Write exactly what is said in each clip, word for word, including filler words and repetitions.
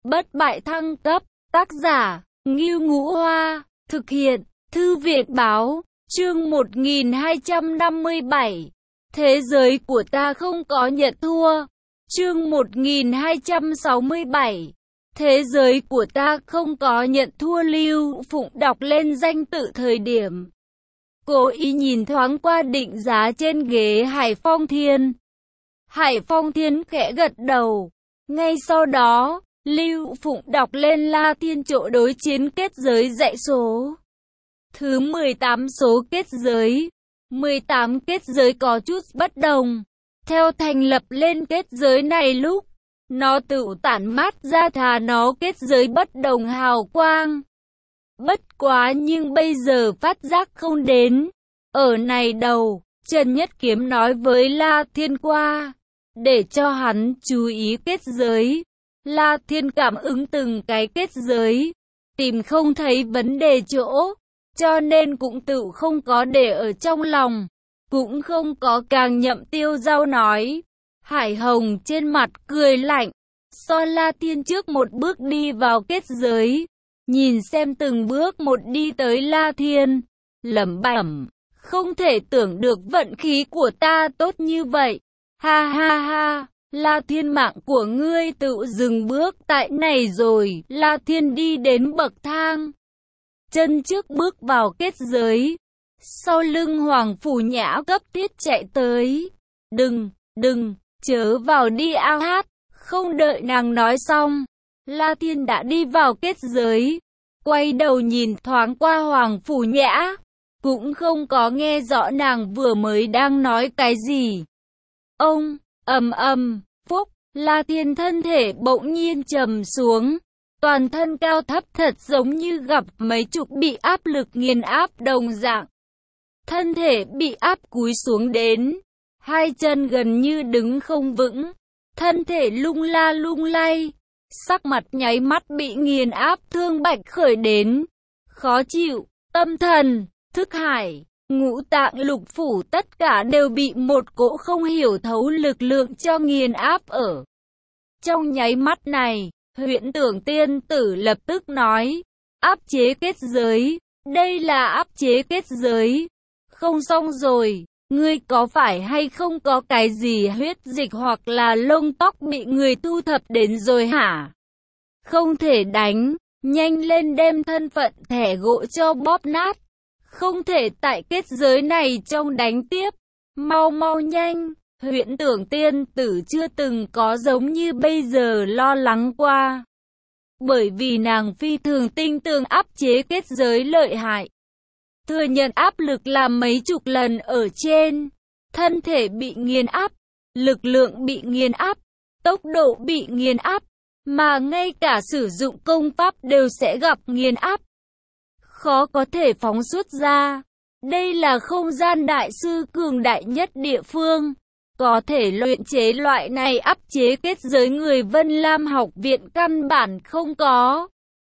bất bại thăng cấp, tác giả, Ngưu Ngũ Hoa, thực hiện, Thư viện Báo, chương một nghìn hai trăm năm mươi bảy. Thế giới của ta không có nhận thua. Chương một nghìn hai trăm sáu mươi bảy. Thế giới của ta không có nhận thua. Lưu Phụng đọc lên danh tự thời điểm. Cố ý nhìn thoáng qua định giá trên ghế Hải Phong Thiên. Hải Phong Thiên khẽ gật đầu. Ngay sau đó, Lưu Phụng đọc lên La Thiên chỗ đối chiến kết giới dãy số. Thứ mười tám số kết giới. mười tám kết giới có chút bất đồng. Theo thành lập lên kết giới này lúc, nó tự tản mát ra thà nó kết giới bất đồng hào quang. Bất quá nhưng bây giờ phát giác không đến. Ở này đầu, Trần Nhất Kiếm nói với La Thiên qua, để cho hắn chú ý kết giới. La Thiên cảm ứng từng cái kết giới, tìm không thấy vấn đề chỗ, cho nên cũng tự không có để ở trong lòng, cũng không có càng nhậm tiêu dao nói. Hải Hồng trên mặt cười lạnh, so La Thiên trước một bước đi vào kết giới, nhìn xem từng bước một đi tới La Thiên, lẩm bẩm, không thể tưởng được vận khí của ta tốt như vậy, ha ha ha. La Thiên mạng của ngươi tự dừng bước tại này rồi. La Thiên đi đến bậc thang, chân trước bước vào kết giới, sau lưng Hoàng Phủ Nhã cấp thiết chạy tới. Đừng, đừng, chớ vào đi ao hát. Không đợi nàng nói xong, La Thiên đã đi vào kết giới, quay đầu nhìn thoáng qua Hoàng Phủ Nhã, cũng không có nghe rõ nàng vừa mới đang nói cái gì. Ông, ầm ầm, phúc, La Thiên thân thể bỗng nhiên trầm xuống, toàn thân cao thấp thật giống như gặp mấy chục bị áp lực nghiền áp đồng dạng. Thân thể bị áp cúi xuống đến, hai chân gần như đứng không vững, thân thể lung la lung lay, sắc mặt nháy mắt bị nghiền áp thương bạch khởi đến, khó chịu, tâm thần, thức hải, ngũ tạng lục phủ tất cả đều bị một cỗ không hiểu thấu lực lượng cho nghiền áp ở. Trong nháy mắt này, Huyễn Tưởng Tiên Tử lập tức nói, áp chế kết giới, đây là áp chế kết giới. Không xong rồi, ngươi có phải hay không có cái gì huyết dịch hoặc là lông tóc bị người thu thập đến rồi hả? Không thể đánh, nhanh lên đem thân phận thẻ gỗ cho bóp nát. Không thể tại kết giới này trong đánh tiếp, mau mau nhanh. Huyễn Tưởng Tiên Tử chưa từng có giống như bây giờ lo lắng qua. Bởi vì nàng phi thường tinh tường áp chế kết giới lợi hại. Thừa nhận áp lực là mấy chục lần ở trên. Thân thể bị nghiền áp, lực lượng bị nghiền áp, tốc độ bị nghiền áp, mà ngay cả sử dụng công pháp đều sẽ gặp nghiền áp. Khó có thể phóng xuất ra. Đây là không gian đại sư cường đại nhất địa phương. Có thể luyện chế loại này áp chế kết giới người Vân Lam học viện căn bản không có.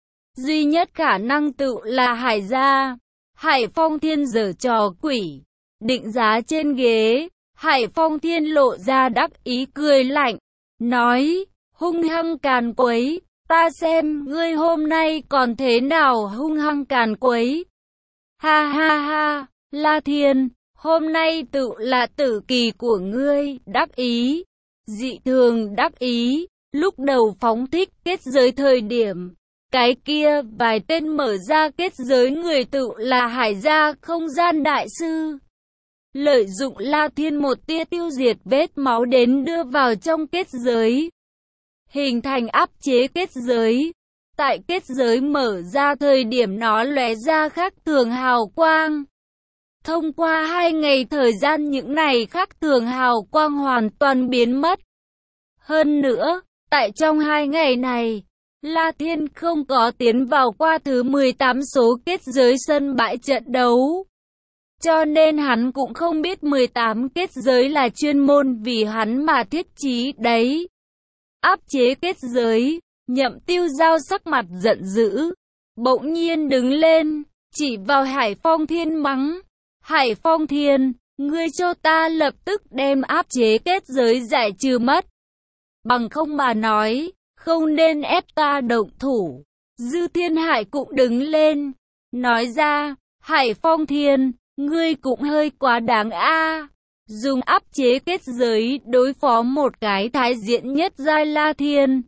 Duy nhất khả năng tự là Hải gia. Hải Phong Thiên giở trò quỷ. Định giá trên ghế. Hải Phong Thiên lộ ra đắc ý cười lạnh. Nói, hung hăng càn quấy. Ta xem ngươi hôm nay còn thế nào hung hăng càn quấy. Ha ha ha, La Thiên, hôm nay tự là tử kỳ của ngươi, đắc ý, dị thường đắc ý. Lúc đầu phóng thích kết giới thời điểm, cái kia vài tên mở ra kết giới người tự là Hải gia không gian đại sư. Lợi dụng La Thiên một tia tiêu diệt vết máu đến đưa vào trong kết giới, hình thành áp chế kết giới. Tại kết giới mở ra thời điểm nó lóe ra khác thường hào quang. Thông qua hai ngày thời gian những này khác thường hào quang hoàn toàn biến mất. Hơn nữa, tại trong hai ngày này, La Thiên không có tiến vào qua thứ mười tám số kết giới sân bãi trận đấu. Cho nên hắn cũng không biết mười tám kết giới là chuyên môn vì hắn mà thiết trí đấy. Áp chế kết giới, Nhậm Tiêu Giao sắc mặt giận dữ, bỗng nhiên đứng lên, chỉ vào Hải Phong Thiên mắng. Hải Phong Thiên, ngươi cho ta lập tức đem áp chế kết giới giải trừ mất. Bằng không mà nói, không nên ép ta động thủ. Dư Thiên Hải cũng đứng lên, nói ra, Hải Phong Thiên, ngươi cũng hơi quá đáng a. Dùng áp chế kết giới đối phó một cái thái diện nhất giai La Thiên.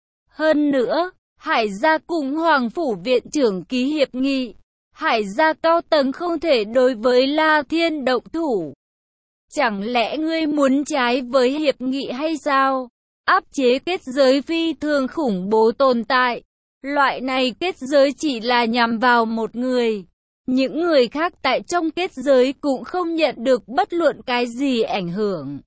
Hơn nữa, Hải gia cùng Hoàng Phủ Viện trưởng ký hiệp nghị. Hải gia cao tầng không thể đối với La Thiên động thủ. Chẳng lẽ ngươi muốn trái với hiệp nghị hay sao? Áp chế kết giới phi thường khủng bố tồn tại. Loại này kết giới chỉ là nhằm vào một người. Những người khác tại trong kết giới cũng không nhận được bất luận cái gì ảnh hưởng.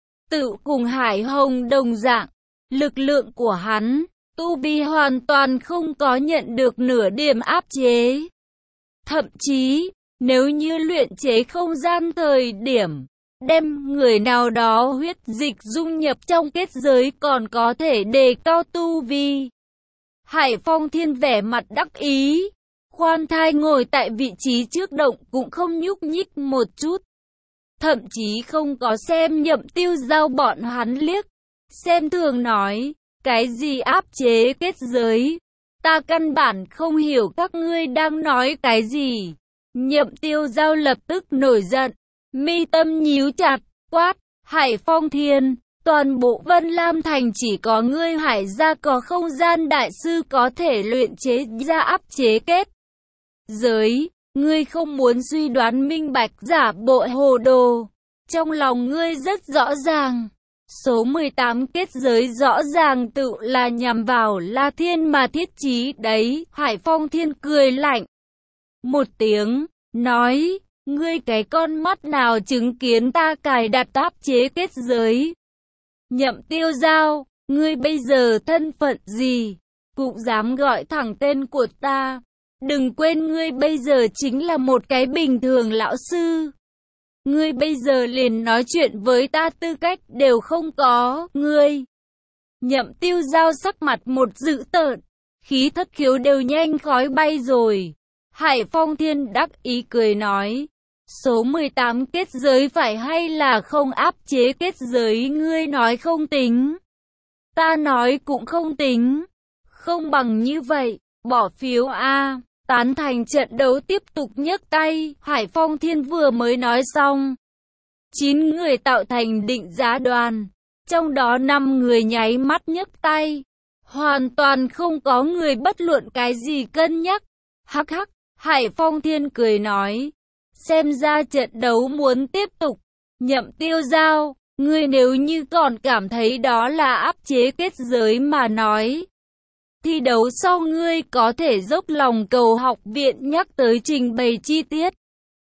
Tự cùng Hải Hồng đồng dạng, lực lượng của hắn, tu vi hoàn toàn không có nhận được nửa điểm áp chế. Thậm chí, nếu như luyện chế không gian thời điểm, đem người nào đó huyết dịch dung nhập trong kết giới còn có thể đề cao tu vi. Hải Phong Thiên vẻ mặt đắc ý, khoan thai ngồi tại vị trí trước động cũng không nhúc nhích một chút. Thậm chí không có xem Nhậm Tiêu Giao bọn hắn liếc, xem thường nói, cái gì áp chế kết giới, ta căn bản không hiểu các ngươi đang nói cái gì. Nhậm Tiêu Giao lập tức nổi giận, mi tâm nhíu chặt, quát, Hải Phong Thiên, toàn bộ Vân Lam Thành chỉ có ngươi Hải gia có không gian đại sư có thể luyện chế ra áp chế kết giới, ngươi không muốn suy đoán minh bạch giả bộ hồ đồ, trong lòng ngươi rất rõ ràng. Số mười tám kết giới rõ ràng tự là nhằm vào La Thiên mà thiết trí đấy. Hải Phong Thiên cười lạnh một tiếng, nói, ngươi cái con mắt nào chứng kiến ta cài đặt áp chế kết giới? Nhậm Tiêu Giao, ngươi bây giờ thân phận gì? Cũng dám gọi thẳng tên của ta. Đừng quên ngươi bây giờ chính là một cái bình thường lão sư. Ngươi bây giờ liền nói chuyện với ta tư cách đều không có, ngươi. Nhậm Tiêu Giao sắc mặt một dữ tợn, khí thất khiếu đều nhanh khói bay rồi. Hải Phong Thiên đắc ý cười nói, số mười tám kết giới phải hay là không áp chế kết giới ngươi nói không tính. Ta nói cũng không tính. Không bằng như vậy, bỏ phiếu A. Tán thành trận đấu tiếp tục nhấc tay, Hải Phong Thiên vừa mới nói xong. chín người tạo thành định giá đoàn, trong đó năm người nháy mắt nhấc tay. Hoàn toàn không có người bất luận cái gì cân nhắc. Hắc hắc, Hải Phong Thiên cười nói, xem ra trận đấu muốn tiếp tục. Nhậm Tiêu Giao, ngươi nếu như còn cảm thấy đó là áp chế kết giới mà nói, thi đấu sau ngươi có thể dốc lòng cầu học viện nhắc tới trình bày chi tiết.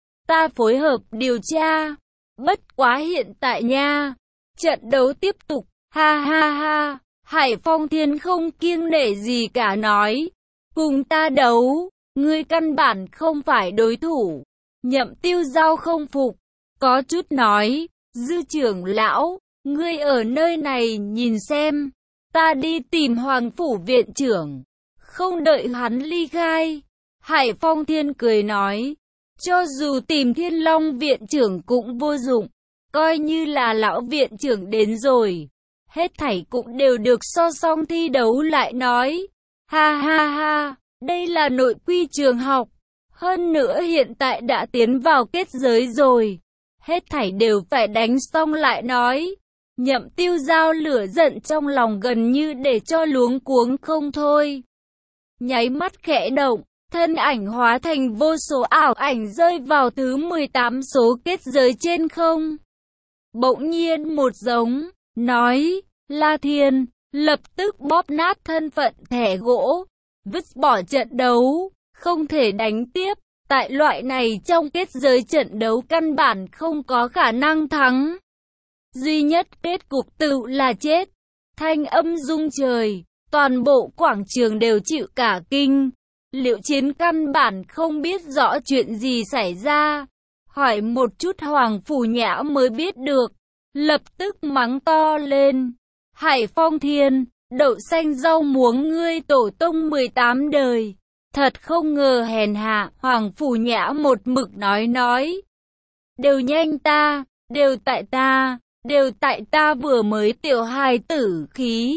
Ta phối hợp điều tra. Bất quá hiện tại nha. Trận đấu tiếp tục. Ha ha ha. Hải Phong Thiên không kiêng nể gì cả nói. Cùng ta đấu. Ngươi căn bản không phải đối thủ. Nhậm Tiêu Giao không phục. Có chút nói. Dư trưởng lão. Ngươi ở nơi này nhìn xem. Ta đi tìm Hoàng Phủ Viện trưởng. Không đợi hắn ly khai. Hải Phong Thiên cười nói. Cho dù tìm Thiên Long Viện trưởng cũng vô dụng. Coi như là lão viện trưởng đến rồi. Hết thảy cũng đều được so song thi đấu lại nói. Ha ha ha. Đây là nội quy trường học. Hơn nữa hiện tại đã tiến vào kết giới rồi. Hết thảy đều phải đánh xong lại nói. Nhậm Tiêu Giao lửa giận trong lòng gần như để cho luống cuống không thôi. Nháy mắt khẽ động, thân ảnh hóa thành vô số ảo ảnh rơi vào thứ mười tám số kết giới trên không. Bỗng nhiên một giống, nói, La Thiên, lập tức bóp nát thân phận thẻ gỗ, vứt bỏ trận đấu, không thể đánh tiếp. Tại loại này trong kết giới trận đấu căn bản không có khả năng thắng. Duy nhất kết cục tự là chết. Thanh âm rung trời, toàn bộ quảng trường đều chịu cả kinh. Liệu chiến căn bản không biết rõ chuyện gì xảy ra. Hỏi một chút Hoàng Phủ Nhã mới biết được. Lập tức mắng to lên. Hải Phong Thiên, đậu xanh rau muống ngươi tổ tông mười tám đời. Thật không ngờ hèn hạ. Hoàng Phủ Nhã một mực nói nói. Đều nhanh ta, đều tại ta. Đều tại ta vừa mới tiểu hài tử khí.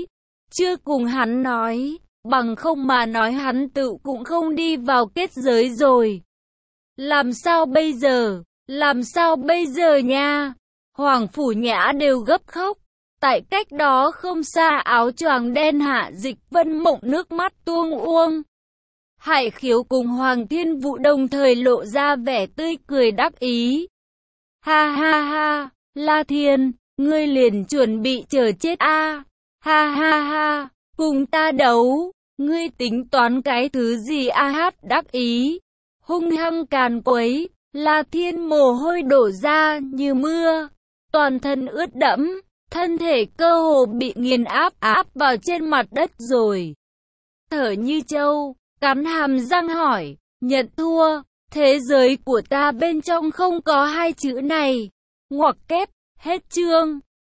chưa cùng hắn nói, bằng không mà nói hắn tự cũng không đi vào kết giới rồi. Làm sao bây giờ, làm sao bây giờ nha? Hoàng Phủ Nhã đều gấp khóc. Tại cách đó không xa áo choàng đen Hạ Dịch Vân Mộng nước mắt tuông uông. Hải Khiếu cùng Hoàng Thiên Vũ đồng thời lộ ra vẻ tươi cười đắc ý. Ha ha ha, La Thiên, ngươi liền chuẩn bị chờ chết a. À. Ha ha ha, cùng ta đấu, ngươi tính toán cái thứ gì a hát đắc ý. Hung hăng càn quấy, La Thiên mồ hôi đổ ra như mưa, toàn thân ướt đẫm, thân thể cơ hồ bị nghiền áp áp vào trên mặt đất rồi. Thở như trâu, cắn hàm răng hỏi, nhận thua, thế giới của ta bên trong không có hai chữ này. Ngoặc kép, hết chương.